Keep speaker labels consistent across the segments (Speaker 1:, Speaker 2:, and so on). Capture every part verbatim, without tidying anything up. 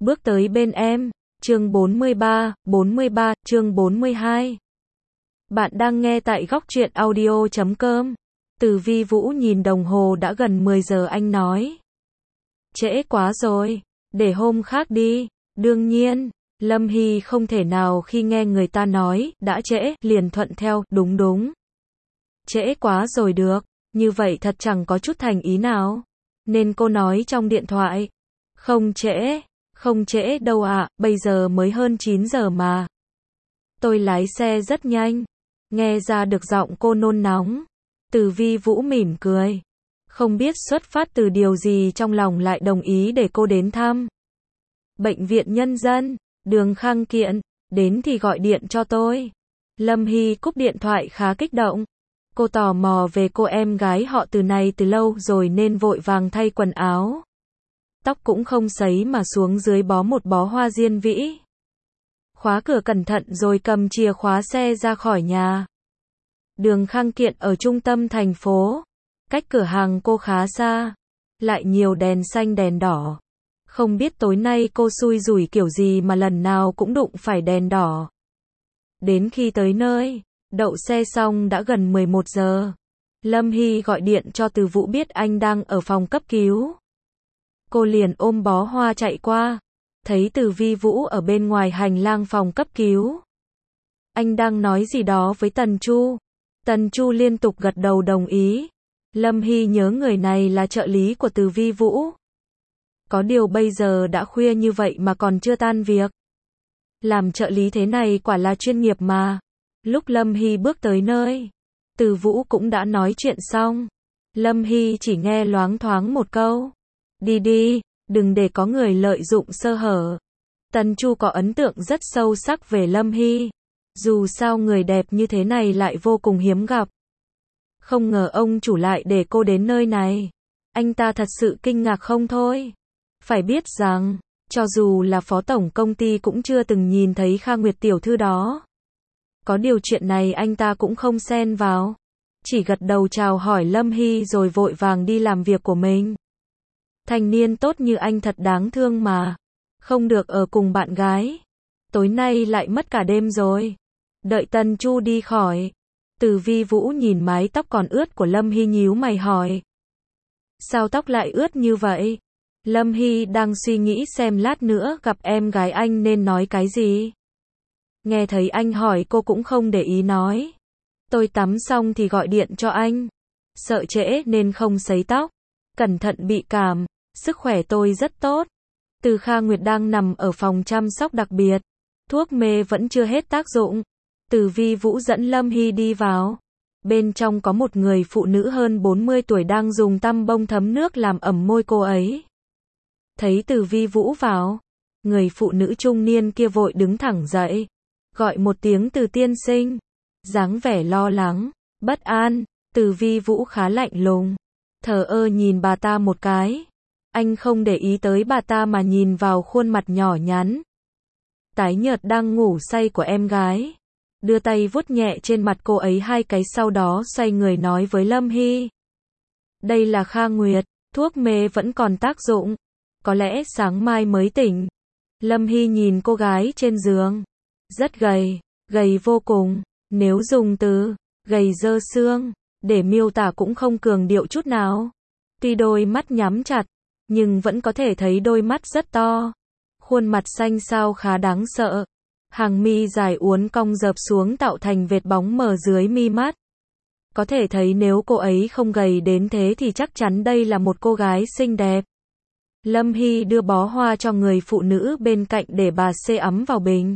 Speaker 1: bước tới bên em. Chương bốn mươi ba, bốn mươi ba, chương bốn mươi hai. Bạn đang nghe tại góc truyện audio chấm com. Từ Vi Vũ nhìn đồng hồ đã gần mười giờ, anh nói. Trễ quá rồi, để hôm khác đi. Đương nhiên, Lâm Hy không thể nào khi nghe người ta nói, đã trễ, liền thuận theo, đúng đúng. Trễ quá rồi được, như vậy thật chẳng có chút thành ý nào. Nên cô nói trong điện thoại, không trễ, không trễ đâu ạ, bây giờ mới hơn chín giờ mà. Tôi lái xe rất nhanh, nghe ra được giọng cô nôn nóng. Từ Vi Vũ mỉm cười, không biết xuất phát từ điều gì trong lòng lại đồng ý để cô đến thăm. Bệnh viện Nhân dân, đường Khang Kiện, đến thì gọi điện cho tôi. Lâm Hy cúp điện thoại khá kích động. Cô tò mò về cô em gái họ Từ này từ lâu rồi nên vội vàng thay quần áo. Tóc cũng không sấy mà xuống dưới bó một bó hoa diên vĩ. Khóa cửa cẩn thận rồi cầm chìa khóa xe ra khỏi nhà. Đường Khang Kiện ở trung tâm thành phố. Cách cửa hàng cô khá xa. Lại nhiều đèn xanh đèn đỏ. Không biết tối nay cô xui rủi kiểu gì mà lần nào cũng đụng phải đèn đỏ. Đến khi tới nơi, đậu xe xong đã gần mười một giờ. Lâm Hy gọi điện cho Từ Vũ biết anh đang ở phòng cấp cứu. Cô liền ôm bó hoa chạy qua. Thấy Từ Vi Vũ ở bên ngoài hành lang phòng cấp cứu. Anh đang nói gì đó với Tần Chu. Tần Chu liên tục gật đầu đồng ý. Lâm Hy nhớ người này là trợ lý của Từ Vi Vũ. Có điều bây giờ đã khuya như vậy mà còn chưa tan việc. Làm trợ lý thế này quả là chuyên nghiệp mà. Lúc Lâm Hy bước tới nơi, Từ Vũ cũng đã nói chuyện xong. Lâm Hy chỉ nghe loáng thoáng một câu. Đi đi, đừng để có người lợi dụng sơ hở. Tần Chu có ấn tượng rất sâu sắc về Lâm Hy. Dù sao người đẹp như thế này lại vô cùng hiếm gặp. Không ngờ ông chủ lại để cô đến nơi này. Anh ta thật sự kinh ngạc không thôi. Phải biết rằng, cho dù là phó tổng công ty cũng chưa từng nhìn thấy Kha Nguyệt tiểu thư đó. Có điều chuyện này anh ta cũng không xen vào. Chỉ gật đầu chào hỏi Lâm Hy rồi vội vàng đi làm việc của mình. Thanh niên tốt như anh thật đáng thương mà. Không được ở cùng bạn gái. Tối nay lại mất cả đêm rồi. Đợi Tần Chu đi khỏi. Từ Vi Vũ nhìn mái tóc còn ướt của Lâm Hy nhíu mày hỏi. Sao tóc lại ướt như vậy? Lâm Hy đang suy nghĩ xem lát nữa gặp em gái anh nên nói cái gì. Nghe thấy anh hỏi cô cũng không để ý nói. Tôi tắm xong thì gọi điện cho anh. Sợ trễ nên không sấy tóc. Cẩn thận bị cảm. Sức khỏe tôi rất tốt. Từ Kha Nguyệt đang nằm ở phòng chăm sóc đặc biệt. Thuốc mê vẫn chưa hết tác dụng. Từ Vi Vũ dẫn Lâm Hy đi vào. Bên trong có một người phụ nữ hơn bốn mươi tuổi đang dùng tăm bông thấm nước làm ẩm môi cô ấy. Thấy Từ Vi Vũ vào, người phụ nữ trung niên kia vội đứng thẳng dậy. Gọi một tiếng Từ tiên sinh. Dáng vẻ lo lắng, bất an. Từ Vi Vũ khá lạnh lùng. Thờ ơ nhìn bà ta một cái. Anh không để ý tới bà ta mà nhìn vào khuôn mặt nhỏ nhắn. Tái nhợt đang ngủ say của em gái. Đưa tay vuốt nhẹ trên mặt cô ấy hai cái sau đó xoay người nói với Lâm Hy. Đây là Kha Nguyệt, thuốc mê vẫn còn tác dụng. Có lẽ sáng mai mới tỉnh. Lâm Hy nhìn cô gái trên giường. Rất gầy, gầy vô cùng. Nếu dùng từ gầy dơ xương để miêu tả cũng không cường điệu chút nào. Tuy đôi mắt nhắm chặt, nhưng vẫn có thể thấy đôi mắt rất to. Khuôn mặt xanh xao khá đáng sợ. Hàng mi dài uốn cong dợp xuống tạo thành vệt bóng mờ dưới mi mắt. Có thể thấy nếu cô ấy không gầy đến thế thì chắc chắn đây là một cô gái xinh đẹp. Lâm Hy đưa bó hoa cho người phụ nữ bên cạnh để bà xê ấm vào bình.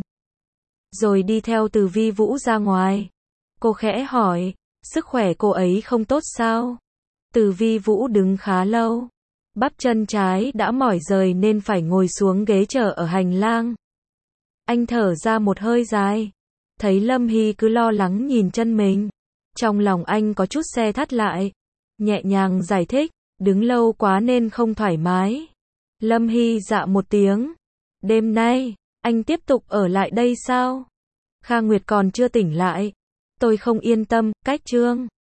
Speaker 1: Rồi đi theo Từ Vi Vũ ra ngoài. Cô khẽ hỏi, sức khỏe cô ấy không tốt sao? Từ Vi Vũ đứng khá lâu. Bắp chân trái đã mỏi rời nên phải ngồi xuống ghế chờ ở hành lang. Anh thở ra một hơi dài. Thấy Lâm Hy cứ lo lắng nhìn chân mình. Trong lòng anh có chút se thắt lại. Nhẹ nhàng giải thích, đứng lâu quá nên không thoải mái. Lâm Hy dạ một tiếng. Đêm nay, anh tiếp tục ở lại đây sao? Kha Nguyệt còn chưa tỉnh lại. Tôi không yên tâm, cách trương.